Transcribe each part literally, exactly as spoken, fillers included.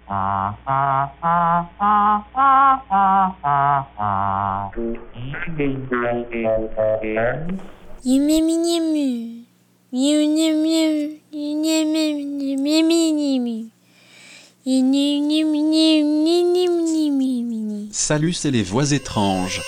Salut, c'est les voix étranges.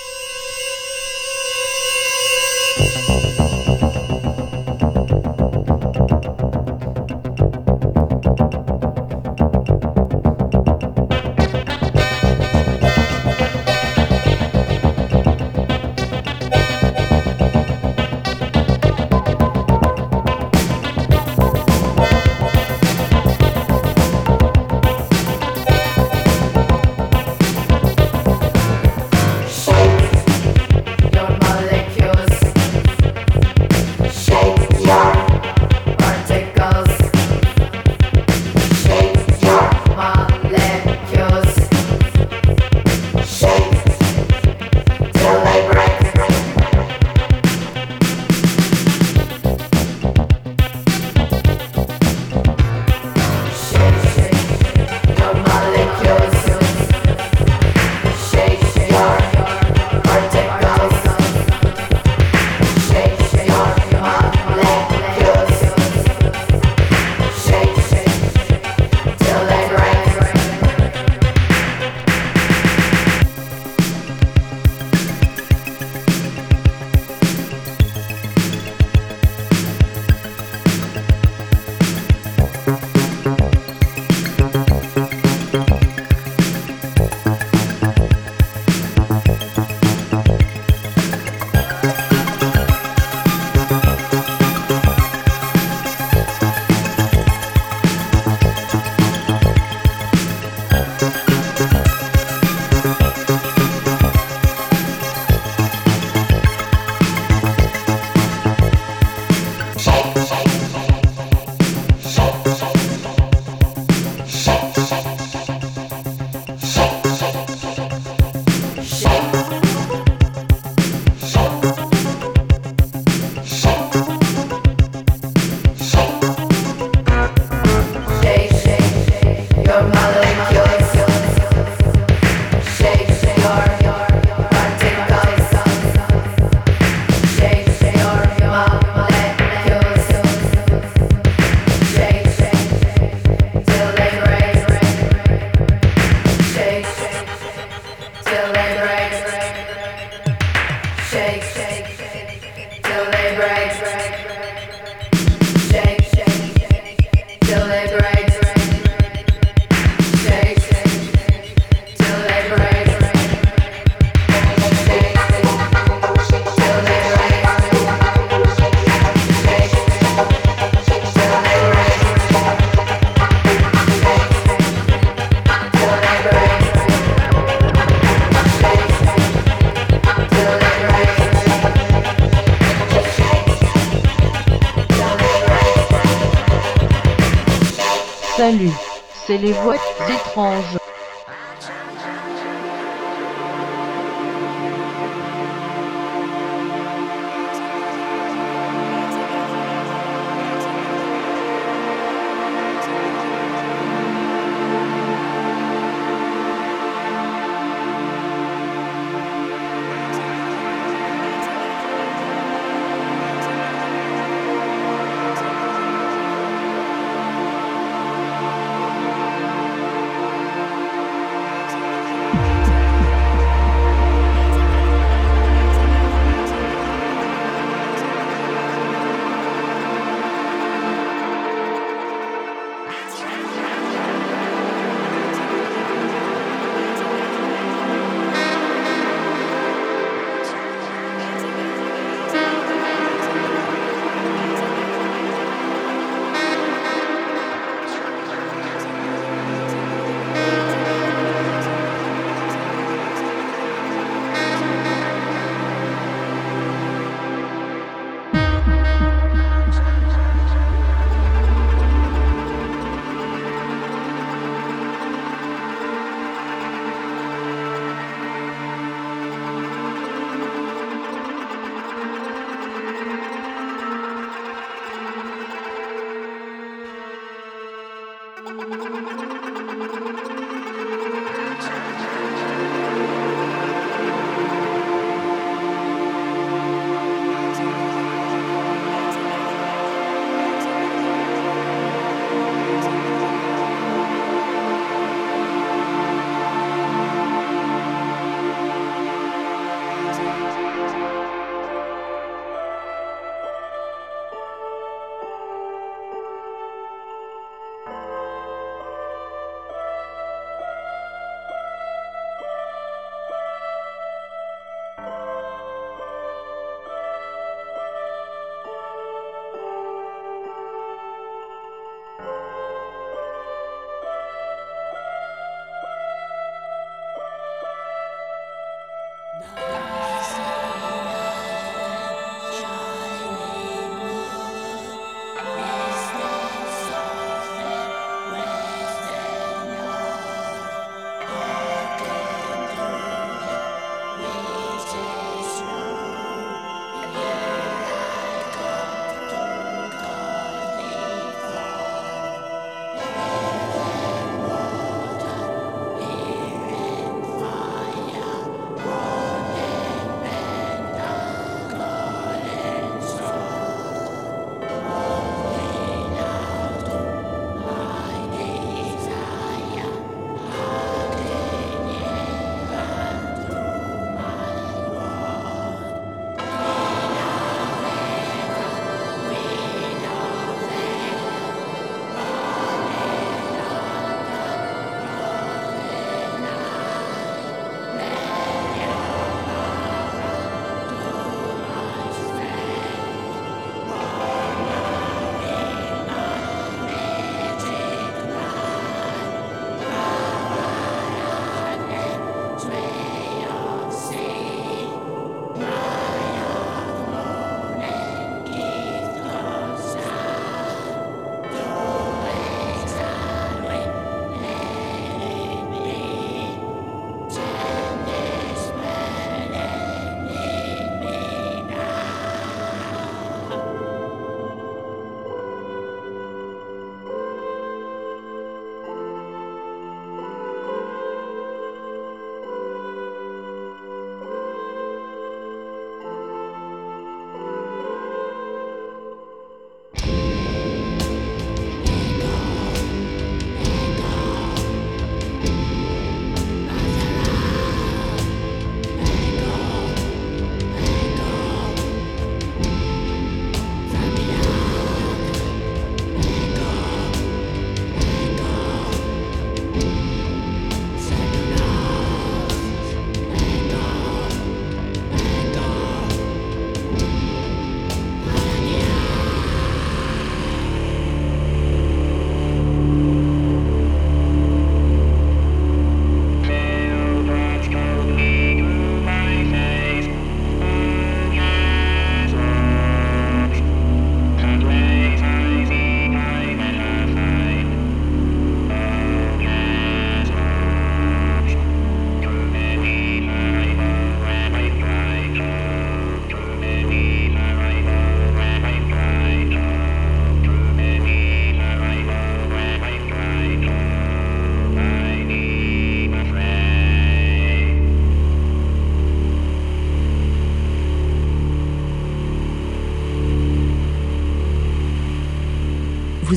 Salut, c'est les voix étranges.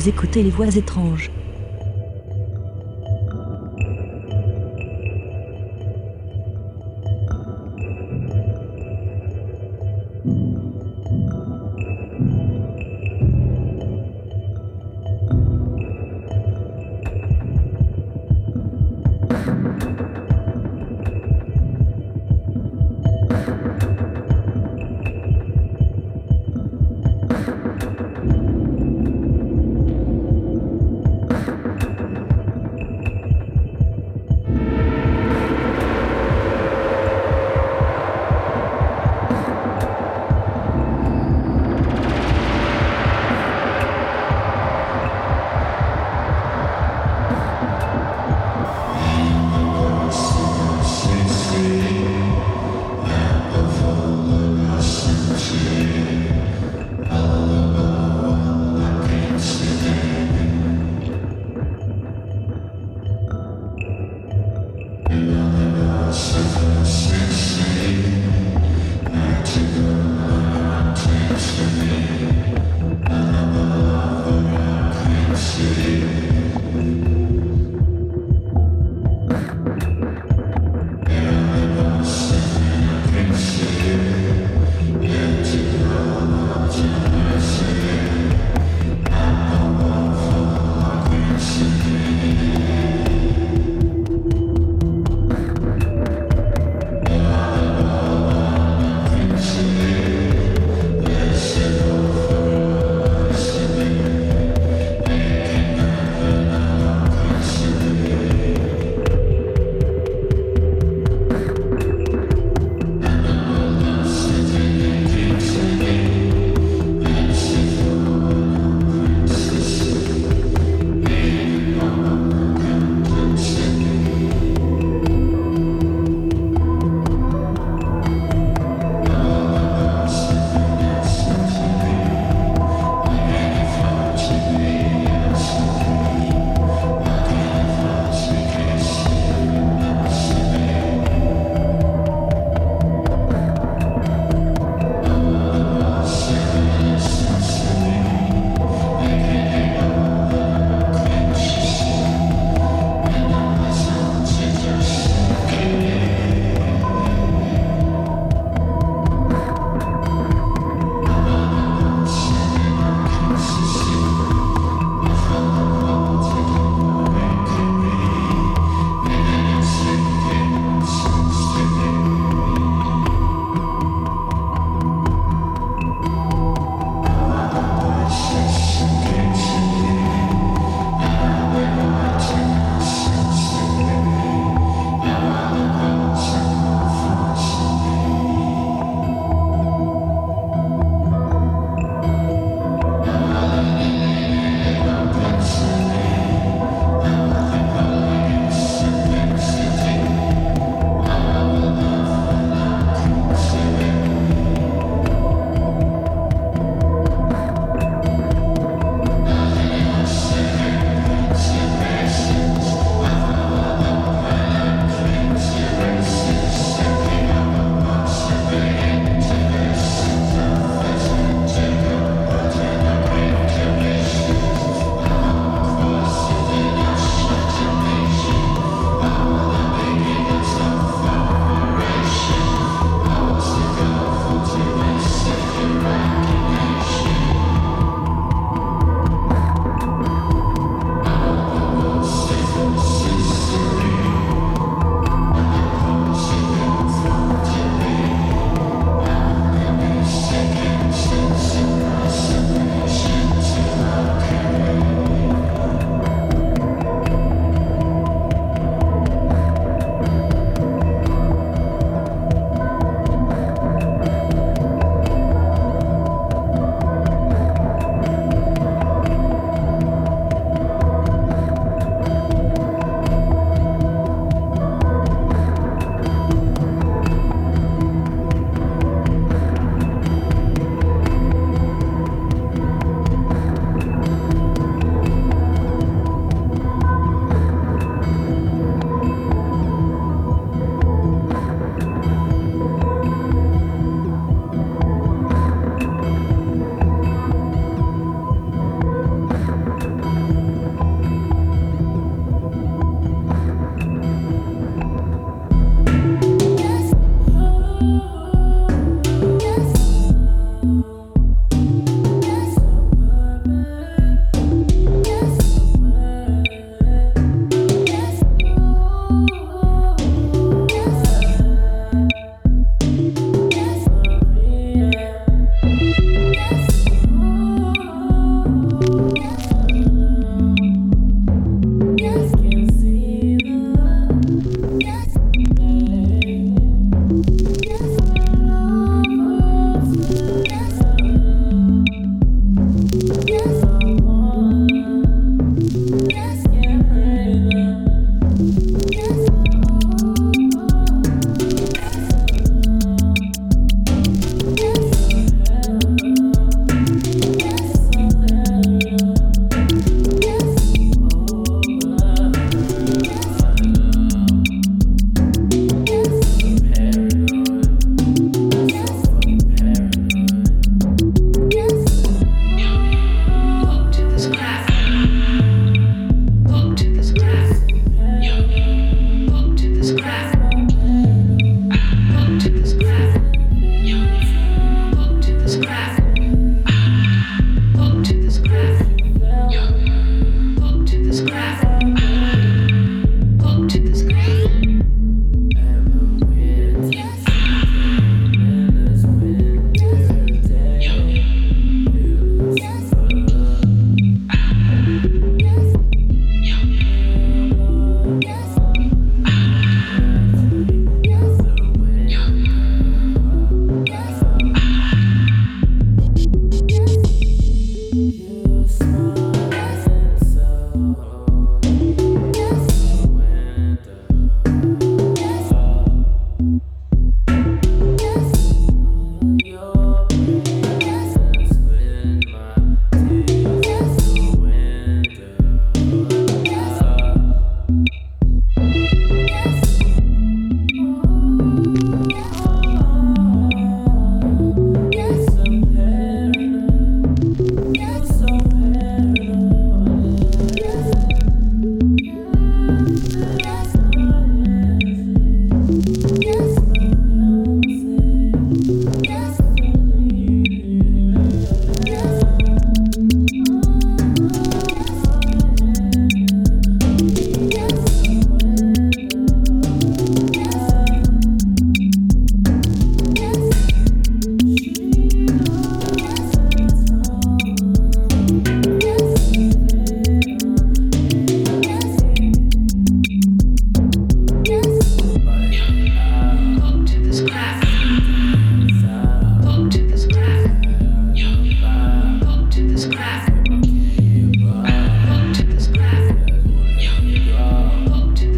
Vous écoutez les voix étranges.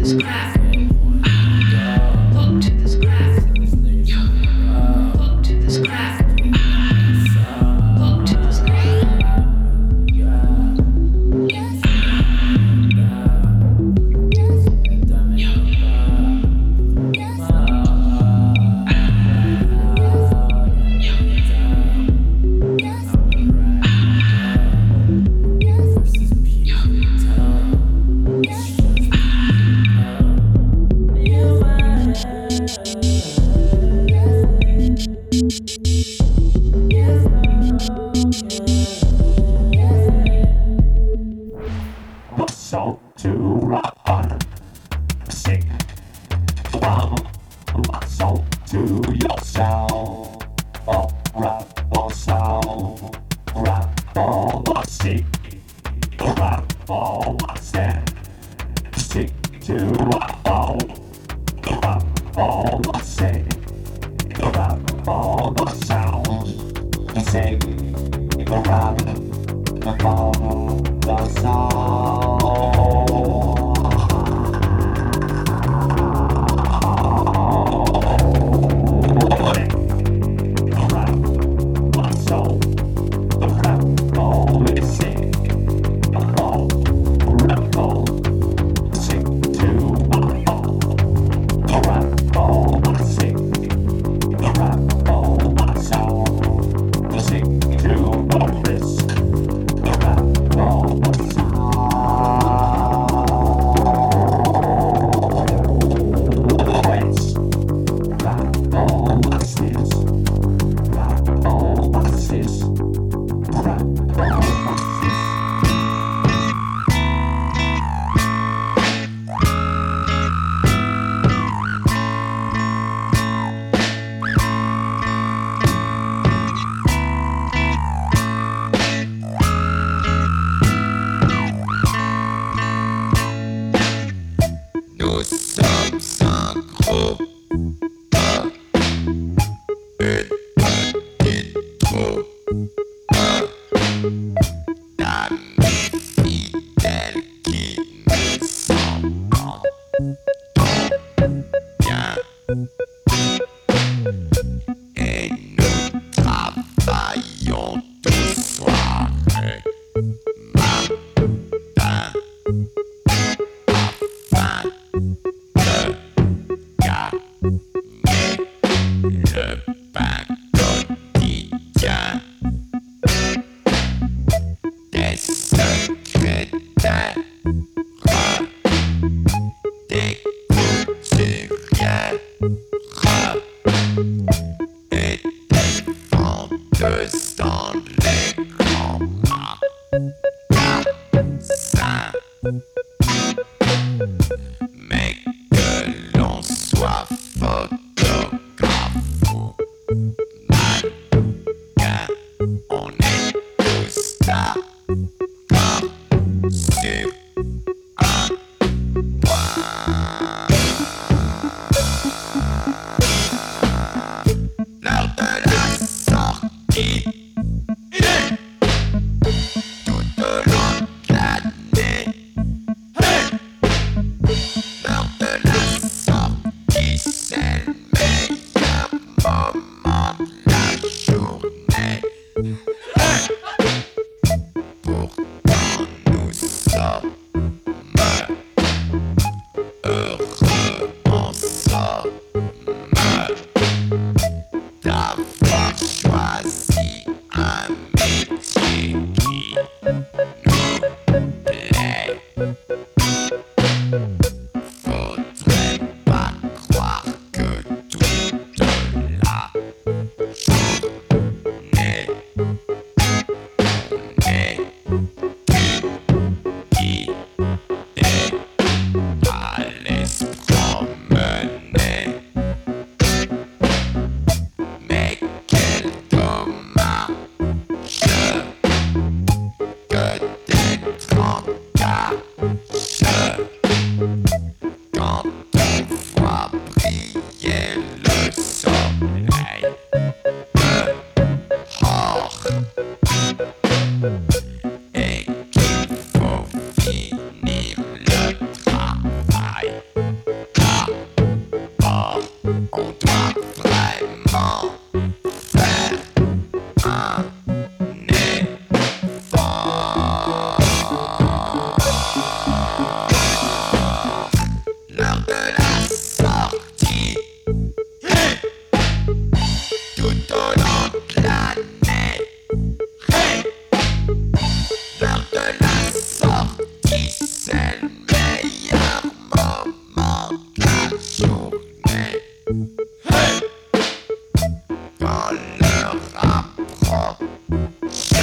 L'heure de la sortie, c'est On doit vraiment faire un effort. L'heure de la sortie, hey! Tout au long de l'année, hey! L'heure de la sortie, c'est le meilleur moment de la journée. Hey! Quand l'heure approche,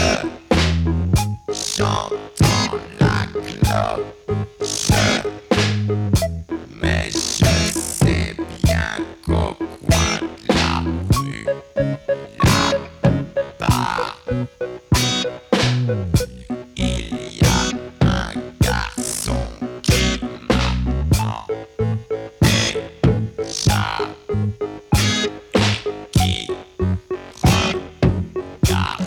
j'entends la cloche, mais je sais bien qu'au coin de la rue, là-bas, il y a un garçon qui m'attend déjà et qui regarde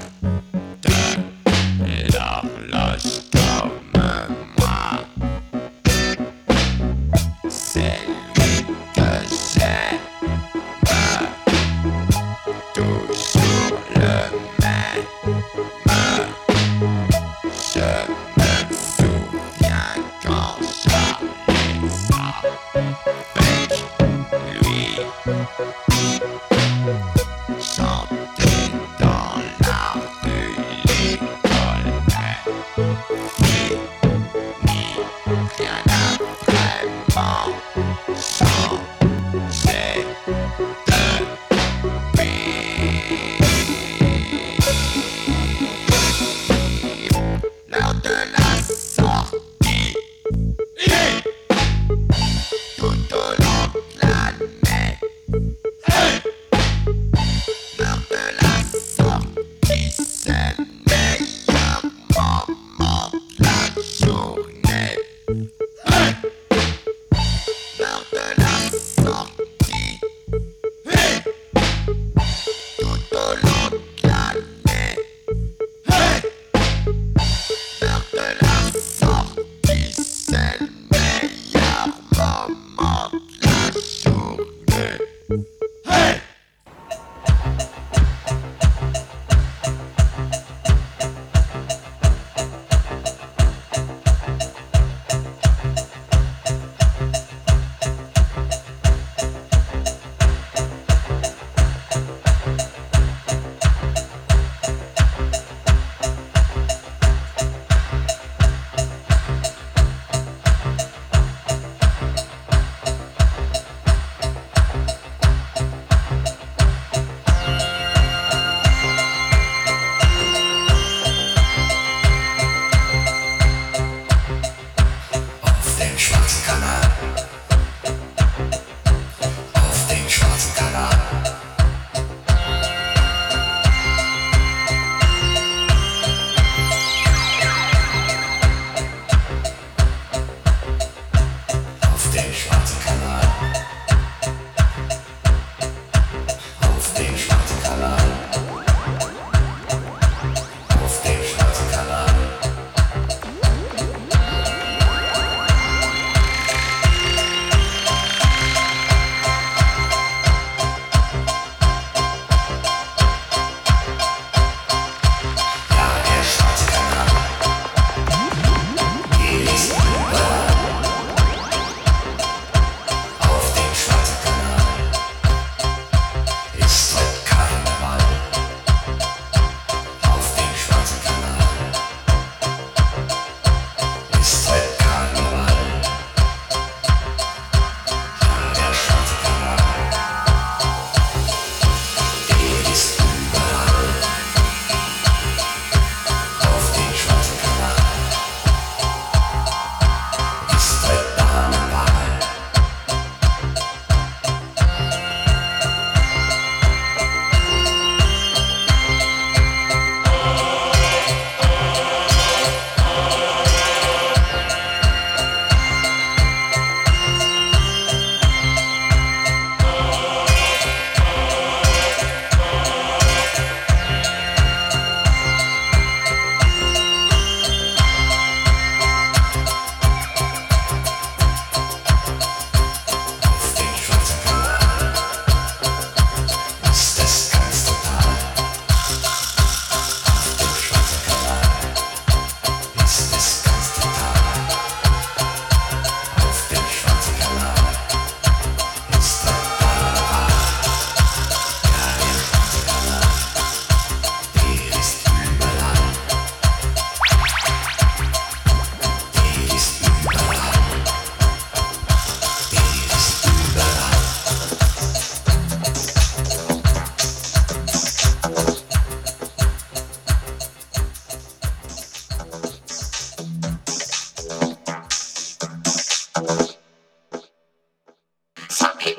l'horloge comme moi. C'est lui que j'aime, toujours le même. Je me souviens quand j'allais avec lui chanter dans la rue, l'école est finie, rien n'a vraiment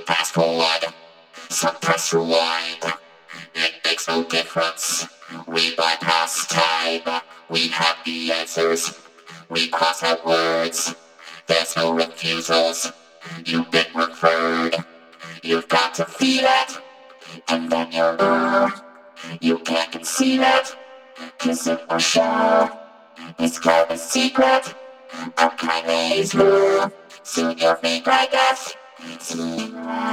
fast forward, some press rewind. It makes no difference. We bypass time. We have the answers. We cross out words. There's no refusals. You've been referred. You've got to feel it. And then you'll know. You can't conceal it. Cause it will show. It's called a secret. A kindly's move. Soon you'll think like us. Soon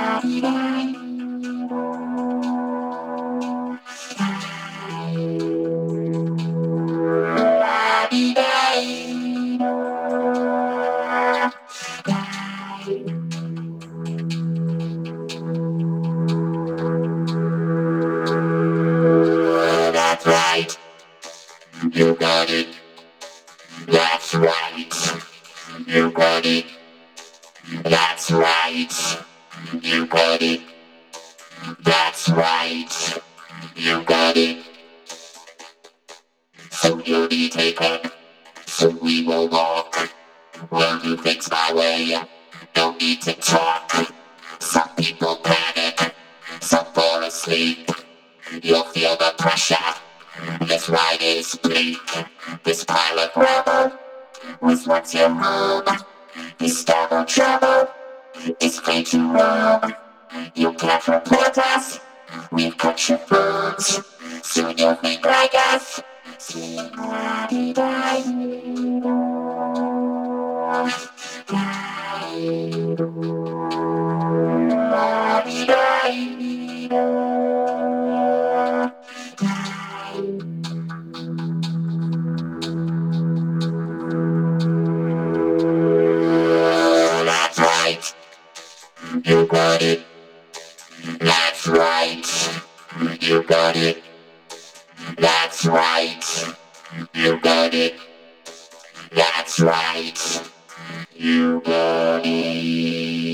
that's right. You got it. That's right. You got it. That's right. You got it. That's right. You got it. So you'll be taken. So we will walk. We'll do things my way. No need to talk. Some people panic. Some fall asleep. You'll feel the pressure. This ride is bleak. This pile of rubble was once your home. This double trouble is free to roam. You can't report us. We've cut your phones. Soon you'll think like us. Soon la-di-di. That's right. You got it. That's right. You got it. That's right. You got it. That's right. You got it.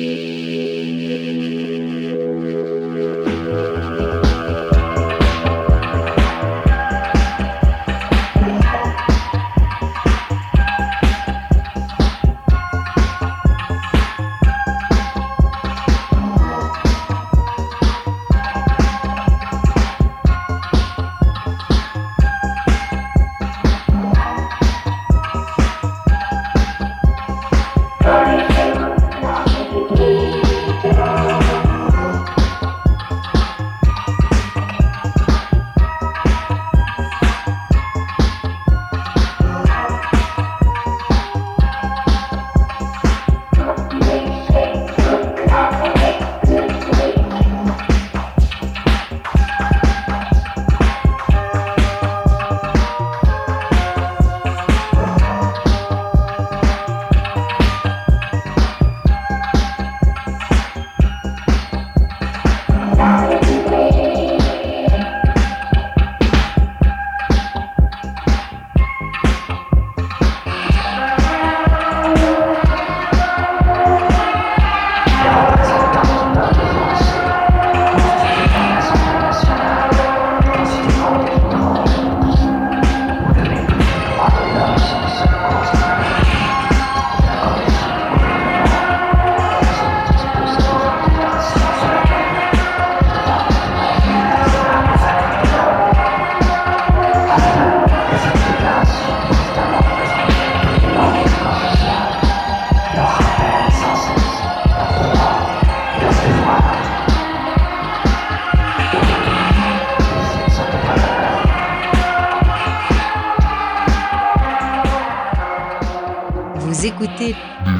Vous écoutez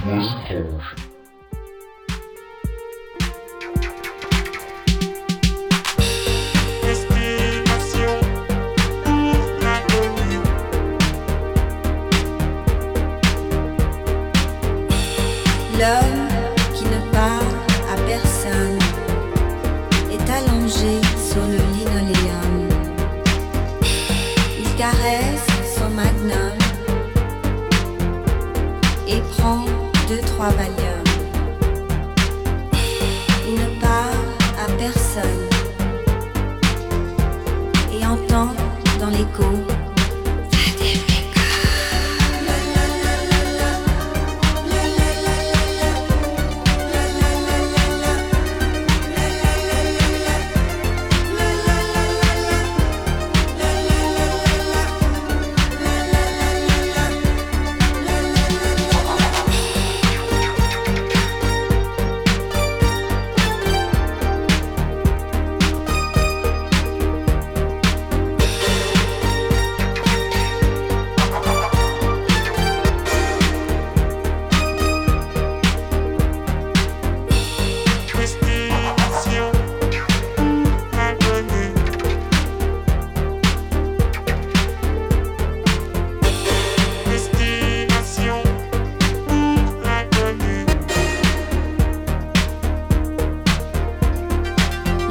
L'homme qui ne parle à personne est allongé sur le linoléum. Il caresse son magnum et prend deux, trois Valium. Il ne parle à personne et entend dans l'écho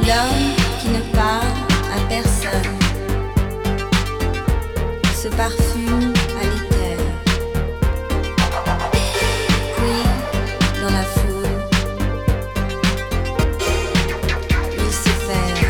L'homme qui ne parle à personne se parfume à l'éther. Puis, dans la foule, il se perd.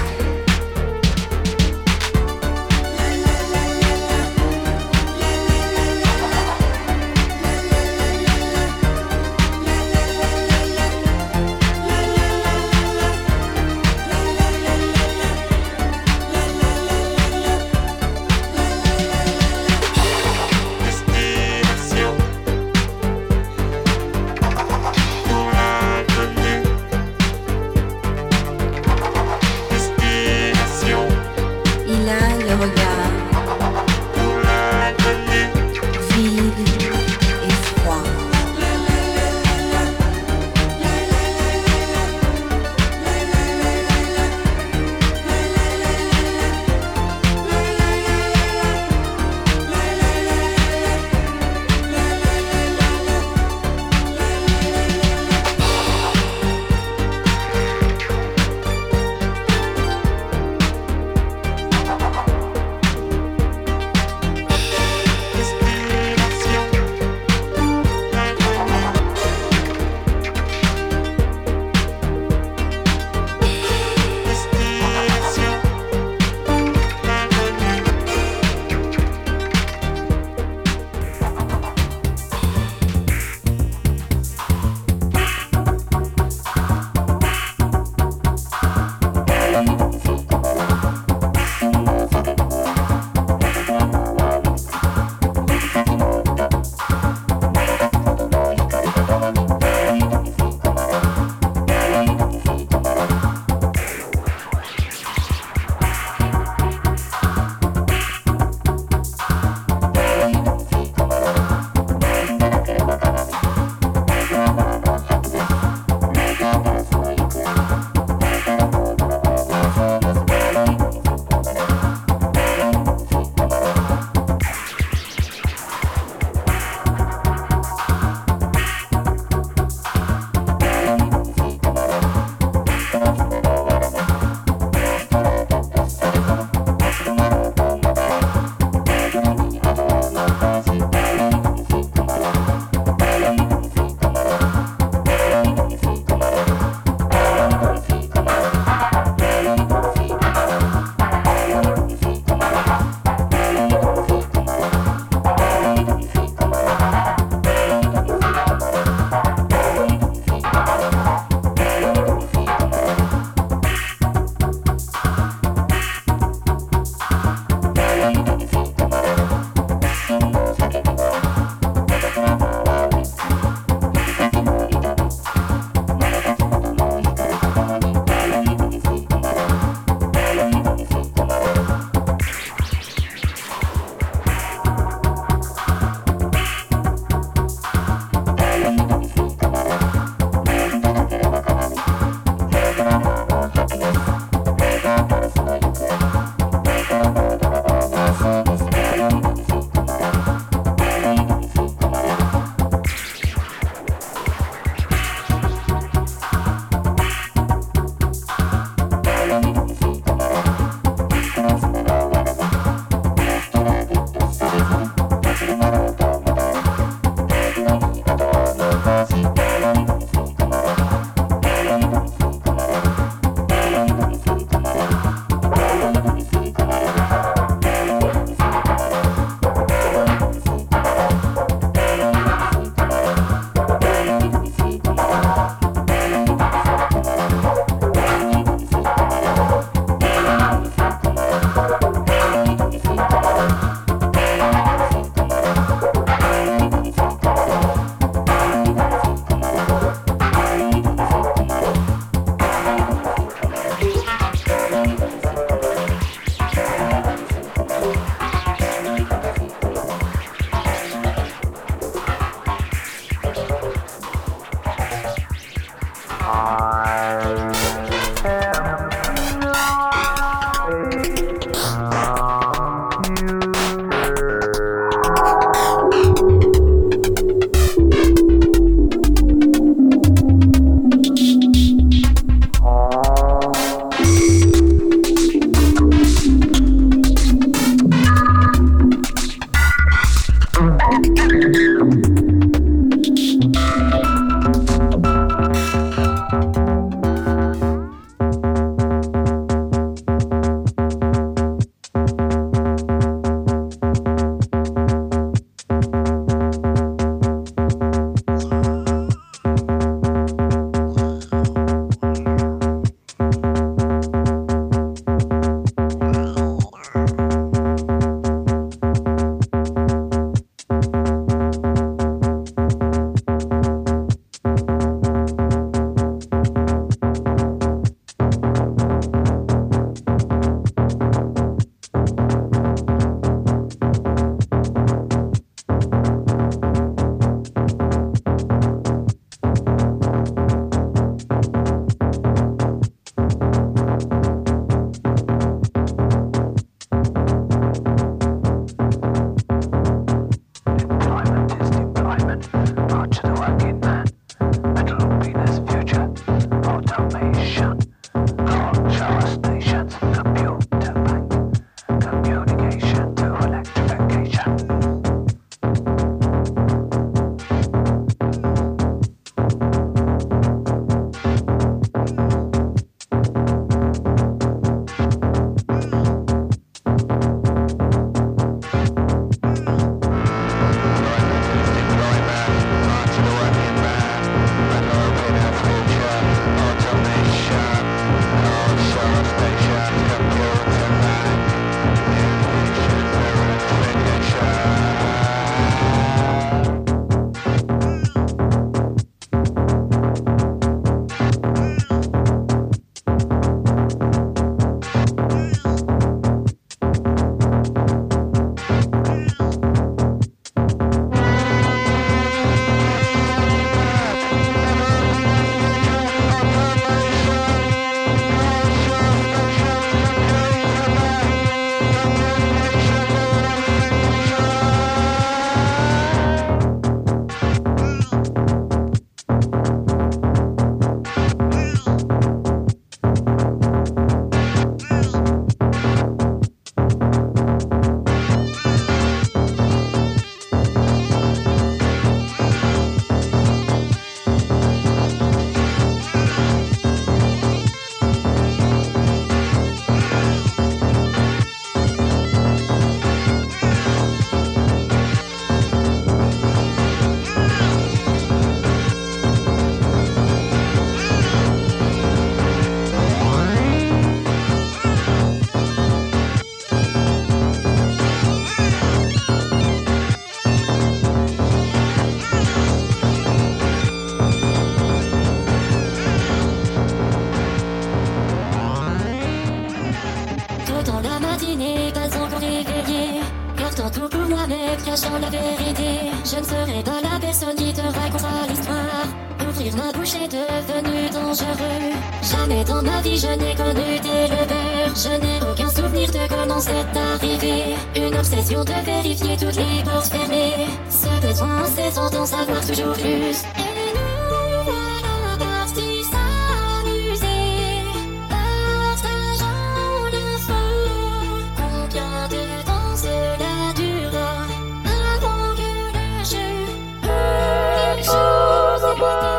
planète cachant la vérité. Je ne serai pas la personne qui te racontera l'histoire. Ouvrir ma bouche est devenu dangereux. Jamais dans ma vie je n'ai connu tes leveurs. Je n'ai aucun souvenir de comment c'est arrivé. Une obsession de vérifier toutes les portes fermées. Ce besoin incessant d'en savoir toujours plus. Et nous voilà partis s'amuser, partageant l'info. Combien de temps cela durera avant que le jeu ou les choses évoluent.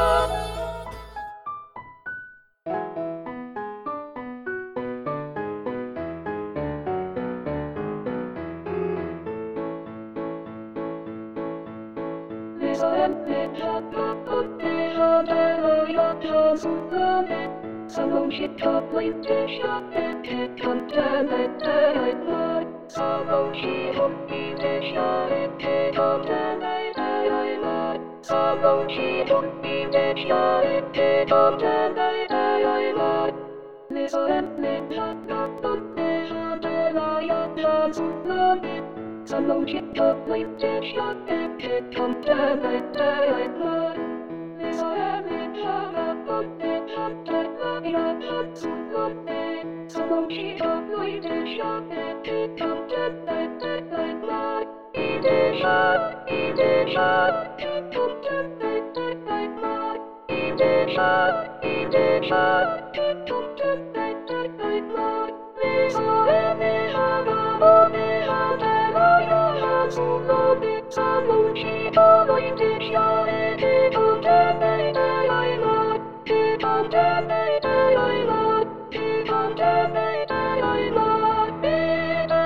Someone should probably dish up and pick up the night blood. Someone should probably dish up and pick up the night blood. Someone should probably dish up and pick up the night blood. Listen and listen up and listen to the young songs of love. Someone should probably dish up and pick up the night blood. Listen and listen up and listen to young songs of love. Someone should probably dish up and pick up the night blood. Eat a shot, eat a shot, pick up the night blood. Eat a shot, eat a shot, pick up the night blood. Listen and listen up and listen to the young songs of love. Someone should probably dish up and pick up the night blood. Pick up the night blood. Pick up the night blood. Be the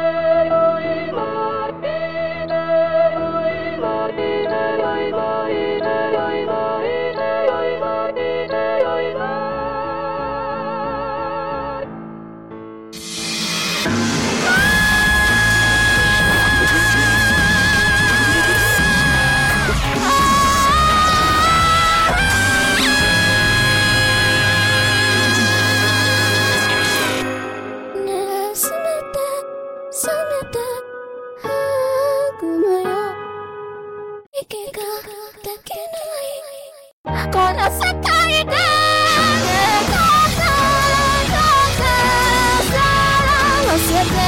blood. Be the blood. Be the blood. Be the blood. Be the blood. Be the blood. Siete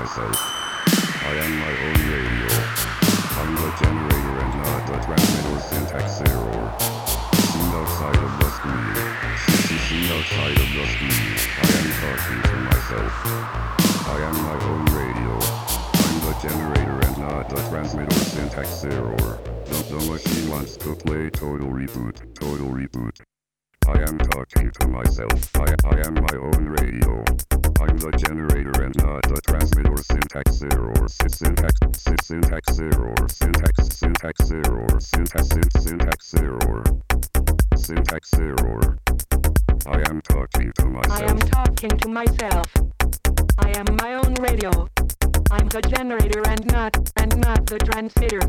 myself. I am my own radio. I'm the generator and not the transmitter. Syntax error. Seen outside of the screen. Seen outside of the screen. I am talking to myself. I am my own radio. I'm the generator and not the transmitter. Syntax error. The, the machine wants to play Total Reboot. Total Reboot. I am talking to myself. I, I am my own radio. I'm the generator and not the transmitter. Syntax error. Syntax. Syntax error. Syntax. Syntax error. Syntax. Syntax error. Syntax error. I am talking to myself. I am talking to myself. I am my own radio. I'm the generator and not and not the transmitter.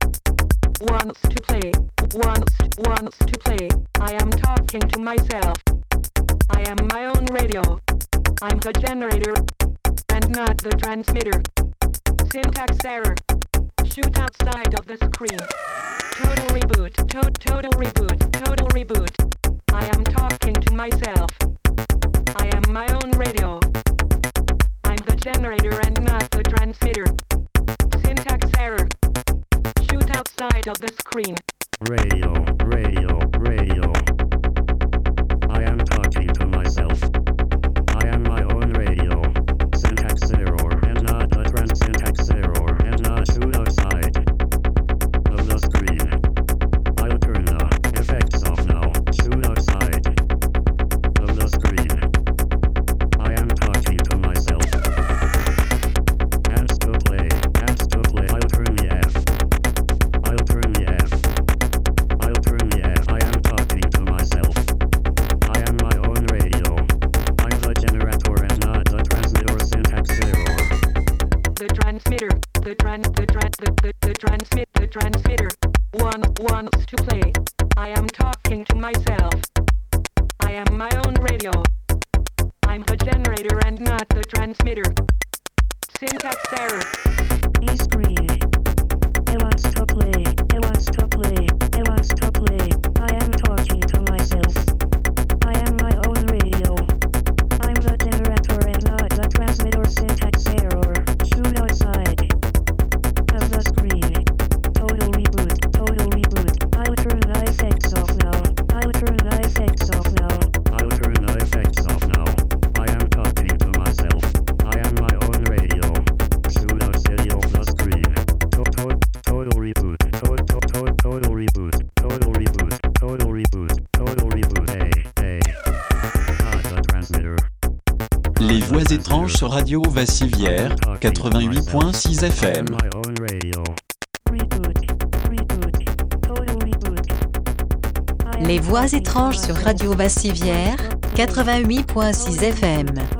Wants to play. Wants wants to play. I am talking to myself. I am my own radio. I'm the generator and not the transmitter. Syntax error. Shoot outside of the screen. Total reboot. To- total reboot. Total reboot. I am talking to myself. I am my own radio. I'm the generator and not the transmitter. Syntax error. Shoot outside of the screen. Radio, radio, radio. I am talking to myself. I am my own radio. Syntax error and not the trans syntax error and not shoot outside of the screen. I'll turn the effects off now. Shoot outside of the screen. I am talking to myself. Hands to play, hands to play. I'll turn the F. I'll turn the F. I'll turn the F. I am talking to myself. I am my own radio. I'm the generator and not the transmitter. Syntax error. The transmitter. The trans the trans the, the, the transmit the transmitter. One wants to play. I am talking to myself. I am my own radio. I'm the generator and not the transmitter. Syntax error. He's greedy. He wants to play. He wants to play. He wants to play. I am talking to myself. I am my own radio. I'm the generator and not the transmitter. Syntax error. Shoot outside of the screen. Total reboot. Total reboot. I'll turn the effects off now. I'll turn the effects off now. I'll turn the effects off now. I am talking to myself. I am my own radio. Shoot outside of the screen. Total, total reboot. Total, total, total reboot. Total reboot. Total reboot. Total reboot. Hey, hey. Not the transmitter. Les voix étranges sur Radio Vassivière, quatre-vingt-huit point six F M. My own radio. Reboot. Reboot. Total reboot. I am Les voix talking to étranges sur myself. Radio Vassivière, quatre-vingt-huit point six F M.